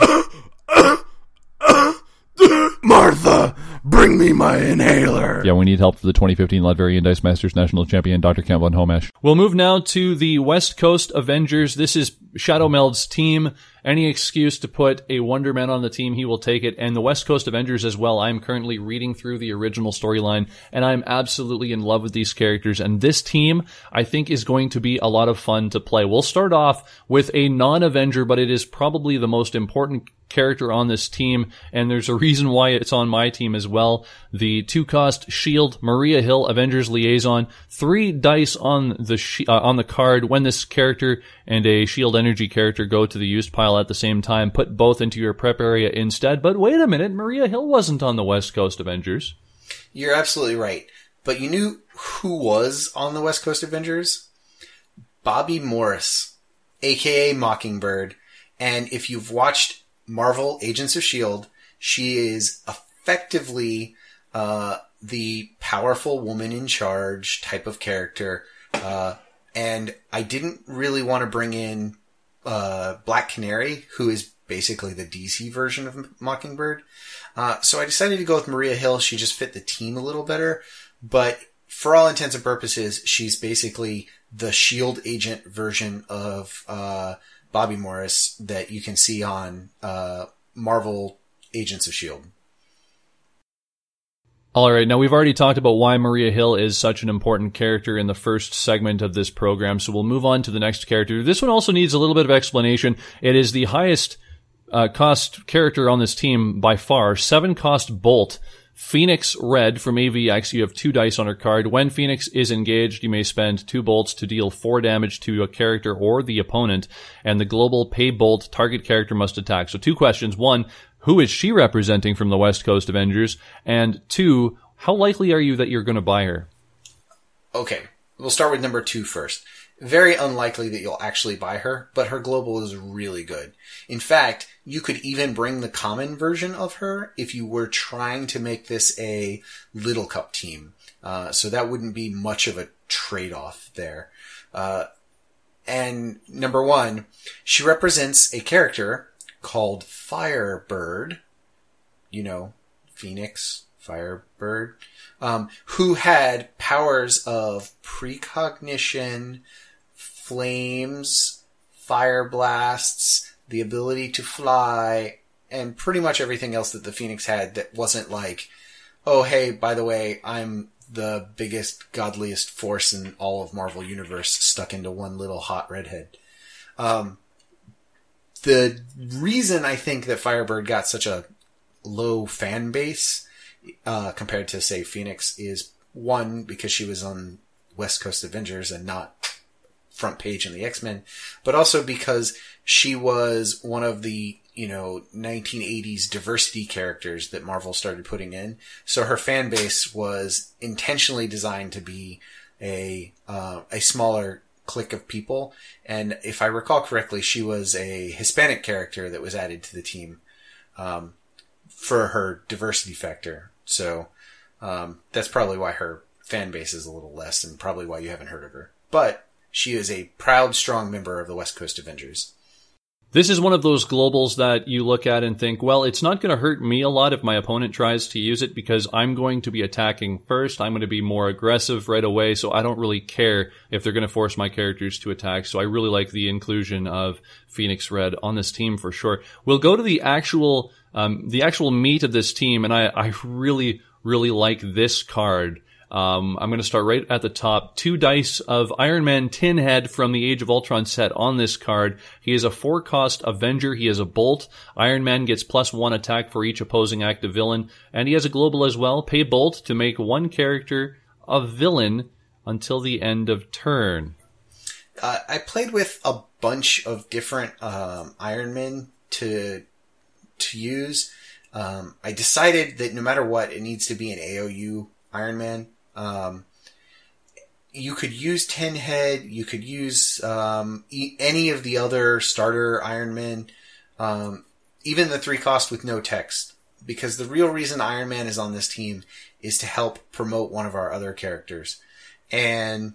[SPEAKER 6] Martha, bring me my inhaler.
[SPEAKER 1] Yeah, we need help for the 2015 Latvian Dice Masters National Champion, Dr. Count von Homash. We'll move now to the West Coast Avengers. This is Shadowmeld's team. Any excuse to put a Wonder Man on the team, he will take it. And the West Coast Avengers as well. I'm currently reading through the original storyline, and I'm absolutely in love with these characters. And this team, I think, is going to be a lot of fun to play. We'll start off with a non-Avenger, but it is probably the most important character on this team, and there's a reason why it's on my team as well. The 2-cost Shield Maria Hill Avengers Liaison, 3 dice on the card. When this character and a Shield Energy character go to the used pile at the same time, put both into your prep area instead. But wait a minute, Maria Hill wasn't on the West Coast Avengers.
[SPEAKER 2] You're absolutely right. But you knew who was on the West Coast Avengers? Bobby Morris, aka Mockingbird. And if you've watched Marvel Agents of S.H.I.E.L.D., she is effectively the powerful woman in charge type of character. And I didn't really want to bring in Black Canary, who is basically the DC version of Mockingbird. So I decided to go with Maria Hill. She just fit the team a little better. But for all intents and purposes, she's basically the S.H.I.E.L.D. agent version of Bobby Morris that you can see on Marvel Agents of S.H.I.E.L.D.
[SPEAKER 1] All right, now we've already talked about why Maria Hill is such an important character in the first segment of this program, so we'll move on to the next character. This one also needs a little bit of explanation. It is the highest cost character on this team by far, 7-cost Bolt. Phoenix Red from AVX, you have 2 dice on her card. When Phoenix is engaged, you may spend 2 bolts to deal 4 damage to a character or the opponent, and the global pay bolt target character must attack. So 2 questions. 1, who is she representing from the West Coast Avengers? And 2, how likely are you that you're going to buy her?
[SPEAKER 2] Okay, we'll start with number 2 first. Very unlikely that you'll actually buy her, but her global is really good. In fact, you could even bring the common version of her if you were trying to make this a Little Cup team. So that wouldn't be much of a trade-off there. And number 1, she represents a character called Firebird. You know, Phoenix, Firebird. Who had powers of precognition, flames, fire blasts, the ability to fly, and pretty much everything else that the Phoenix had that wasn't like, oh, hey, by the way, I'm the biggest, godliest force in all of Marvel Universe stuck into one little hot redhead. The reason I think that Firebird got such a low fan base compared to, say, Phoenix is, 1, because she was on West Coast Avengers and not front page in the X-Men, but also because she was one of the, 1980s diversity characters that Marvel started putting in. So her fan base was intentionally designed to be a smaller clique of people. And if I recall correctly, she was a Hispanic character that was added to the team for her diversity factor. So that's probably why her fan base is a little less, and probably why you haven't heard of her. But she is a proud, strong member of the West Coast Avengers.
[SPEAKER 1] This is one of those globals that you look at and think, well, it's not going to hurt me a lot if my opponent tries to use it because I'm going to be attacking first. I'm going to be more aggressive right away, so I don't really care if they're going to force my characters to attack. So I really like the inclusion of Phoenix Red on this team for sure. We'll go to the actual meat of this team, and I really, really like this card. I'm going to start right at the top. 2 dice of Iron Man Tin Head from the Age of Ultron set on this card. He is a 4-cost Avenger. He is a Bolt. Iron Man gets +1 attack for each opposing active villain. And he has a global as well. Pay Bolt to make 1 character a villain until the end of turn.
[SPEAKER 2] I played with a bunch of different Iron Man to use. I decided that no matter what, it needs to be an AOU Iron Man. You could use Tin Head. You could use any of the other starter Iron Men, even the 3-cost with no text. Because the real reason Iron Man is on this team is to help promote one of our other characters. And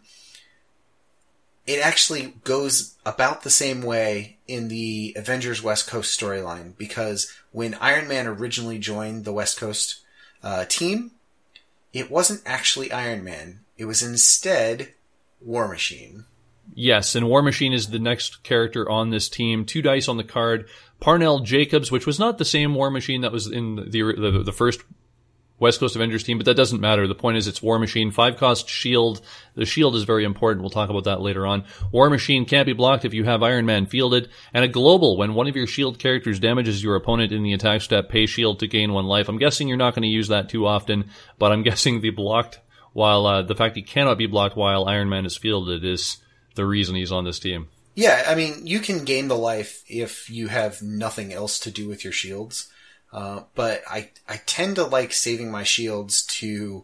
[SPEAKER 2] it actually goes about the same way in the Avengers West Coast storyline. Because when Iron Man originally joined the West Coast team, it wasn't actually Iron Man. It was instead War Machine.
[SPEAKER 1] Yes, and War Machine is the next character on this team. 2 dice on the card. Parnell Jacobs, which was not the same War Machine that was in the first West Coast Avengers team, but that doesn't matter. The point is it's War Machine. 5-cost shield. The shield is very important. We'll talk about that later on. War Machine can't be blocked if you have Iron Man fielded. And a global. When one of your shield characters damages your opponent in the attack step, pay shield to gain 1 life. I'm guessing you're not going to use that too often, but I'm guessing the blocked, while the fact he cannot be blocked while Iron Man is fielded is the reason he's on this team.
[SPEAKER 2] Yeah, I mean, you can gain the life if you have nothing else to do with your shields. But I tend to like saving my shields to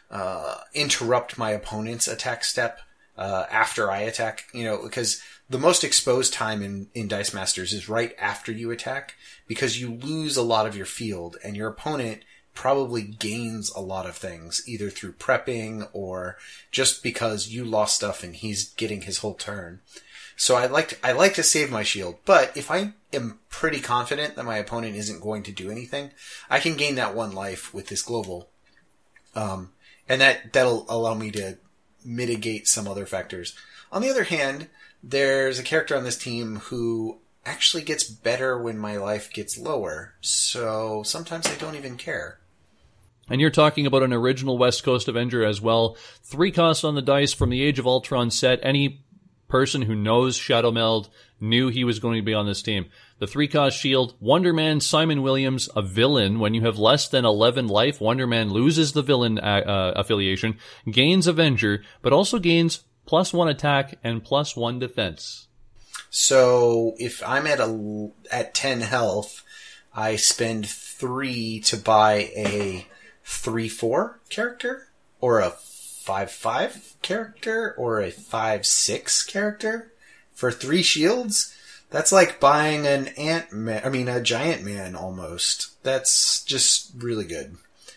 [SPEAKER 2] interrupt my opponent's attack step after I attack, because the most exposed time in Dice Masters is right after you attack, because you lose a lot of your field, and your opponent probably gains a lot of things, either through prepping or just because you lost stuff and he's getting his whole turn. So I like to save my shield, but if I am pretty confident that my opponent isn't going to do anything, I can gain that 1 life with this global. And that'll allow me to mitigate some other factors. On the other hand, there's a character on this team who actually gets better when my life gets lower, so sometimes I don't even care.
[SPEAKER 1] And you're talking about an original West Coast Avenger as well. 3 costs on the dice from the Age of Ultron set. Any person who knows Shadow Meld knew he was going to be on this team. The 3-cost shield, Wonder Man, Simon Williams, a villain. When you have less than 11 life, Wonder Man loses the villain affiliation, gains Avenger, but also gains +1 attack and +1 defense.
[SPEAKER 2] So if I'm at 10 health, I spend 3 to buy a 3/4 character, or a 5/5 character, or a 5/6 character for 3 shields. That's like buying a Giant Man almost. That's just really good.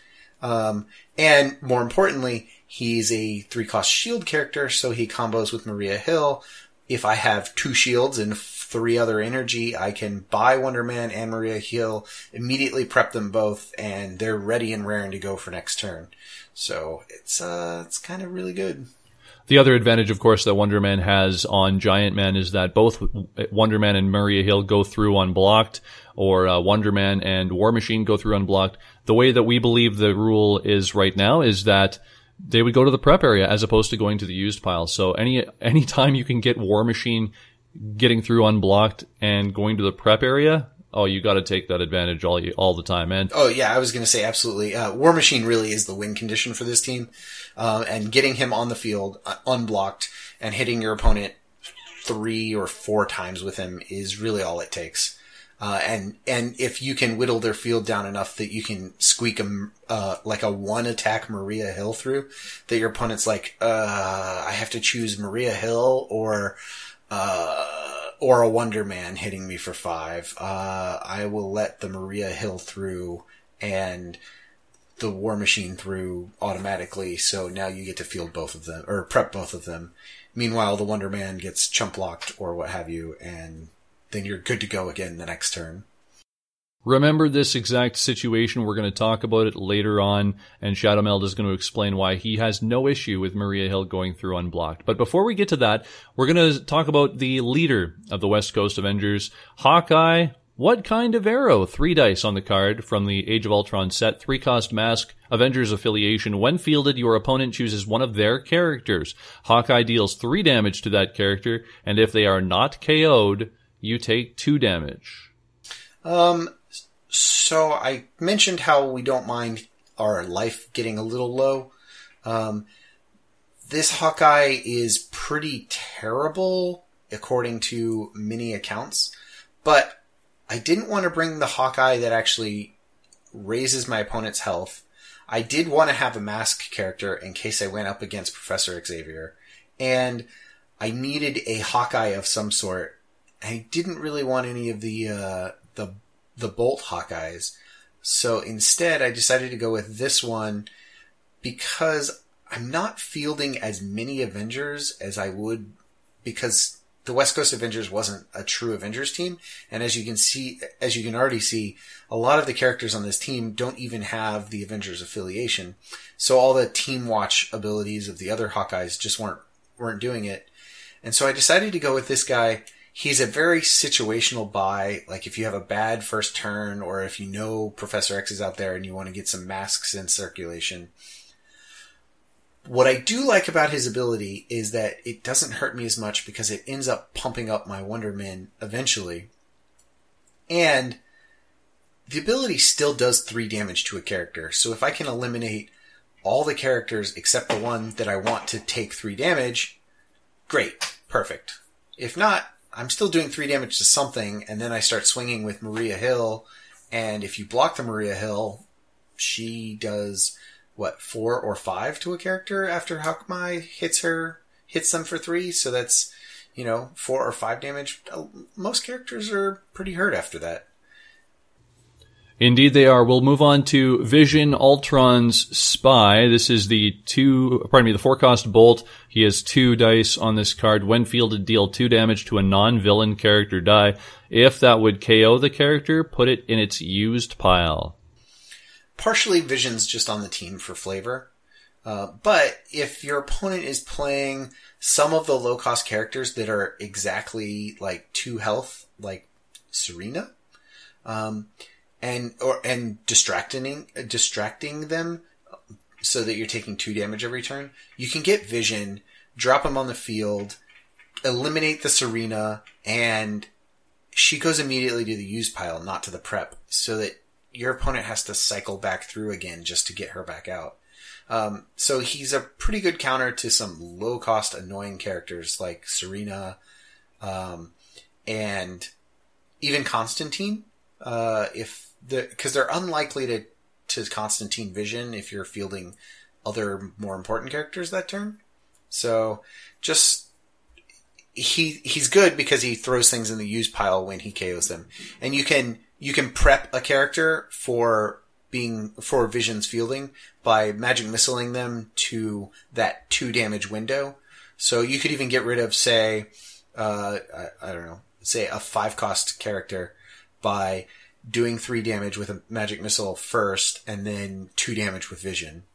[SPEAKER 2] And more importantly, he's a 3-cost shield character, so he combos with Maria Hill. If I have 2 shields and 3 other energy, I can buy Wonder Man and Maria Hill, immediately prep them both, and they're ready and raring to go for next turn. So it's kind of really good.
[SPEAKER 1] The other advantage, of course, that Wonder Man has on Giant Man is that both Wonder Man and Maria Hill go through unblocked, or Wonder Man and War Machine go through unblocked. The way that we believe the rule is right now is that they would go to the prep area as opposed to going to the used pile. So any time you can get War Machine getting through unblocked and going to the prep area, oh, you got to take that advantage all the time, man.
[SPEAKER 2] Oh yeah, I was going to say absolutely. War Machine really is the win condition for this team, and getting him on the field unblocked and hitting your opponent 3 or 4 times with him is really all it takes. And if you can whittle their field down enough that you can squeak like a 1 attack Maria Hill through, that your opponent's like, I have to choose Maria Hill or a Wonder Man hitting me for 5. I will let the Maria Hill through and the War Machine through automatically. So now you get to field both of them, or prep both of them. Meanwhile, the Wonder Man gets chump blocked or what have you, and then you're good to go again the next turn.
[SPEAKER 1] Remember this exact situation. We're going to talk about it later on, and Shadow Meld is going to explain why he has no issue with Maria Hill going through unblocked. But before we get to that, we're going to talk about the leader of the West Coast Avengers, Hawkeye. What kind of arrow? 3 dice on the card from the Age of Ultron set. 3-cost mask, Avengers affiliation. When fielded, your opponent chooses one of their characters. Hawkeye deals 3 damage to that character, and if they are not KO'd, you take 2 damage.
[SPEAKER 2] So I mentioned how we don't mind our life getting a little low. This Hawkeye is pretty terrible according to many accounts, but I didn't want to bring the Hawkeye that actually raises my opponent's health. I did want to have a mask character in case I went up against Professor Xavier. And I needed a Hawkeye of some sort. I didn't really want any of the Bolt Hawkeyes. So instead, I decided to go with this one because I'm not fielding as many Avengers as I would, because the West Coast Avengers wasn't a true Avengers team. And as you can already see, a lot of the characters on this team don't even have the Avengers affiliation. So all the Team Watch abilities of the other Hawkeyes just weren't doing it. And so I decided to go with this guy. He's a very situational buy. Like if you have a bad first turn, or if you know Professor X is out there and you want to get some masks in circulation. What I do like about his ability is that it doesn't hurt me as much because it ends up pumping up my Wonder Man eventually. And the ability still does 3 damage to a character. So if I can eliminate all the characters except the one that I want to take 3 damage, great. Perfect. If not, I'm still doing 3 damage to something, and then I start swinging with Maria Hill, and if you block the Maria Hill, she does, 4 or 5 to a character after Hawkeye hits them for 3, so that's, 4 or 5 damage. Most characters are pretty hurt after that.
[SPEAKER 1] Indeed they are. We'll move on to Vision, Ultron's Spy. This is the 4-cost Bolt. He has 2 dice on this card. When fielded, deal 2 damage to a non-villain character die. If that would KO the character, put it in its used pile.
[SPEAKER 2] Partially, Vision's just on the team for flavor. But if your opponent is playing some of the low-cost characters that are exactly like 2 health, like Serena, and distracting them so that you're taking 2 damage every turn, you can get Vision, drop him on the field, eliminate the Serena, and she goes immediately to the used pile, not to the prep, so that your opponent has to cycle back through again just to get her back out. So he's a pretty good counter to some low-cost annoying characters like Serena, and even Constantine, because they're unlikely to Constantine Vision if you're fielding other more important characters that turn. So just he's good because he throws things in the used pile when he KOs them, and you can prep a character for Vision's fielding by magic missiling them to that 2 damage window. So you could even get rid of, say, I don't know, say a 5-cost character by doing 3 damage with a magic missile first, and then 2 damage with Vision.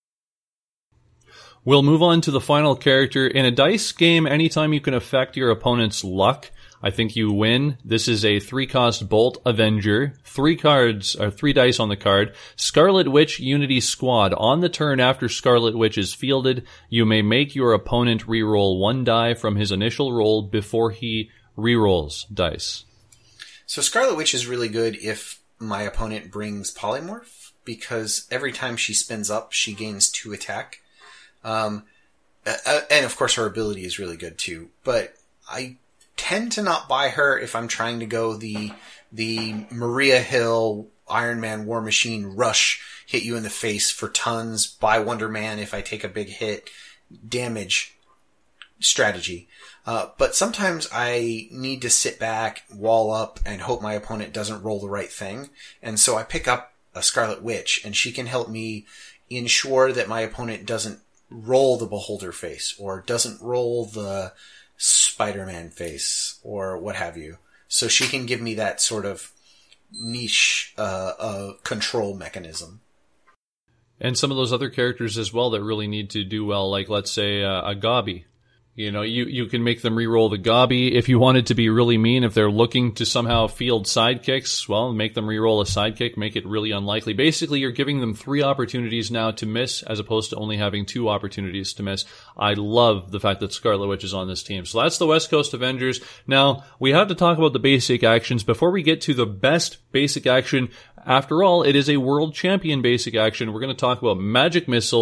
[SPEAKER 1] We'll move on to the final character. In a dice game, anytime you can affect your opponent's luck, I think you win. This is a 3-cost Bolt Avenger. 3 dice on the card. Scarlet Witch Unity Squad. On the turn after Scarlet Witch is fielded, you may make your opponent reroll 1 die from his initial roll before he rerolls dice.
[SPEAKER 2] So Scarlet Witch is really good if my opponent brings Polymorph, because every time she spins up, she gains 2 attack. And of course her ability is really good too. But I tend to not buy her if I'm trying to go the Maria Hill, Iron Man, War Machine, Rush, hit you in the face for tons, buy Wonder Man if I take a big hit, damage strategy. But sometimes I need to sit back, wall up, and hope my opponent doesn't roll the right thing. And so I pick up a Scarlet Witch, and she can help me ensure that my opponent doesn't roll the Beholder face, or doesn't roll the Spider-Man face, or what have you. So she can give me that sort of niche control mechanism.
[SPEAKER 1] And some of those other characters as well that really need to do well, like let's say a Gabi. You know, you can make them re-roll the Gabi. If you wanted to be really mean, if they're looking to somehow field sidekicks, well, make them re-roll a sidekick, make it really unlikely. Basically, you're giving them 3 opportunities now to miss, as opposed to only having 2 opportunities to miss. I love the fact that Scarlet Witch is on this team. So that's the West Coast Avengers. Now, we have to talk about the basic actions. Before we get to the best basic action, after all, it is a world champion basic action. We're going to talk about Magic Missile,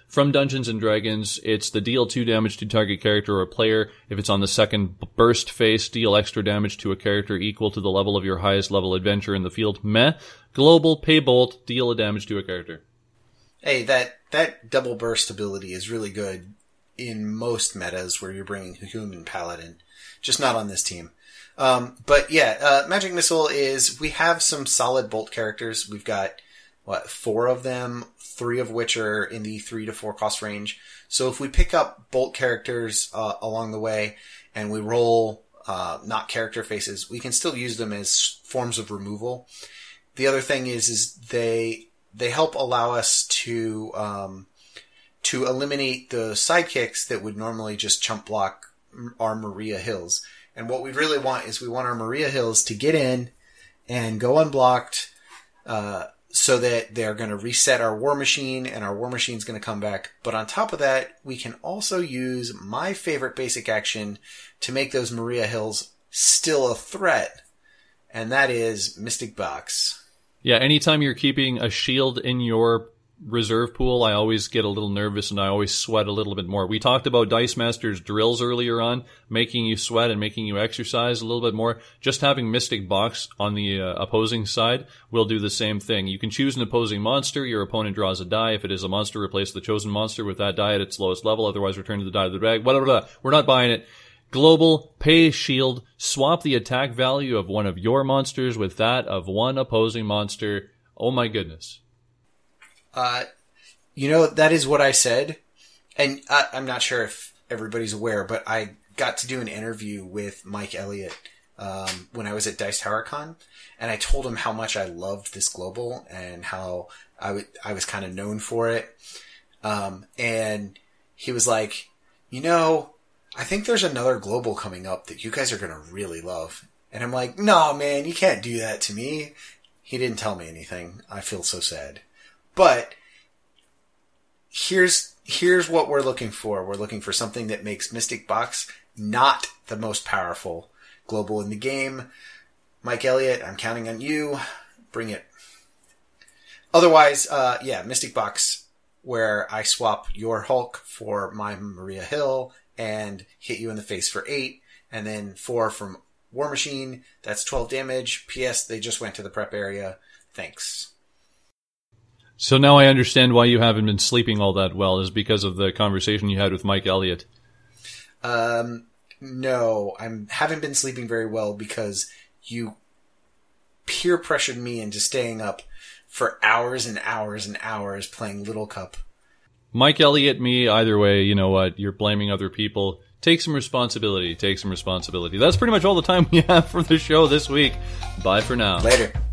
[SPEAKER 1] From Dungeons & Dragons, it's the deal 2 damage to target character or player. If it's on the second burst phase, deal extra damage to a character equal to the level of your highest level adventure in the field. Meh. Global, pay bolt, deal a damage to a character.
[SPEAKER 2] Hey, that double burst ability is really good in most metas where you're bringing human paladin. Just not on this team. But yeah, Magic Missile is, we have some solid bolt characters. We've got, 4 of them, 3 of which are in the 3 to 4 cost range. So if we pick up bolt characters along the way and we roll not character faces, we can still use them as forms of removal. The other thing is they help allow us to eliminate the sidekicks that would normally just chump block our Maria Hills. And what we really want is we want our Maria Hills to get in and go unblocked, so that they're going to reset our War Machine, and our War Machine's going to come back. But on top of that, we can also use my favorite basic action to make those Maria Hills still a threat, and that is Mystic Box.
[SPEAKER 1] Yeah, anytime you're keeping a shield in your reserve pool, I always get a little nervous and I always sweat a little bit more. We talked about Dice Masters drills earlier on, making you sweat and making you exercise a little bit more. Just having Mystic Box on the opposing side will do the same thing. You can choose an opposing monster. Your opponent draws a die. If it is a monster, replace the chosen monster with that die at its lowest level. Otherwise, return to the die of the bag. Blah, blah, blah. We're not buying it. Global, pay shield, swap the attack value of one of your monsters with that of one opposing monster. Oh my goodness.
[SPEAKER 2] That is what I said. And I'm not sure if everybody's aware, but I got to do an interview with Mike Elliott when I was at Dice Tower Con, and I told him how much I loved this global and how I was kind of known for it. And he was like, I think there's another global coming up that you guys are going to really love. And I'm like, no, man, you can't do that to me. He didn't tell me anything. I feel so sad. But here's what we're looking for. We're looking for something that makes Mystic Box not the most powerful global in the game. Mike Elliott, I'm counting on you. Bring it. Otherwise, Mystic Box, where I swap your Hulk for my Maria Hill and hit you in the face for 8, and then 4 from War Machine. That's 12 damage. P.S. They just went to the prep area. Thanks.
[SPEAKER 1] So now I understand why you haven't been sleeping all that well, is because of the conversation you had with Mike Elliott.
[SPEAKER 2] No, I haven't been sleeping very well because you peer pressured me into staying up for hours and hours and hours playing Little Cup.
[SPEAKER 1] Mike Elliott, me, either way, you know what? You're blaming other people. Take some responsibility. Take some responsibility. That's pretty much all the time we have for the show this week. Bye for now.
[SPEAKER 2] Later.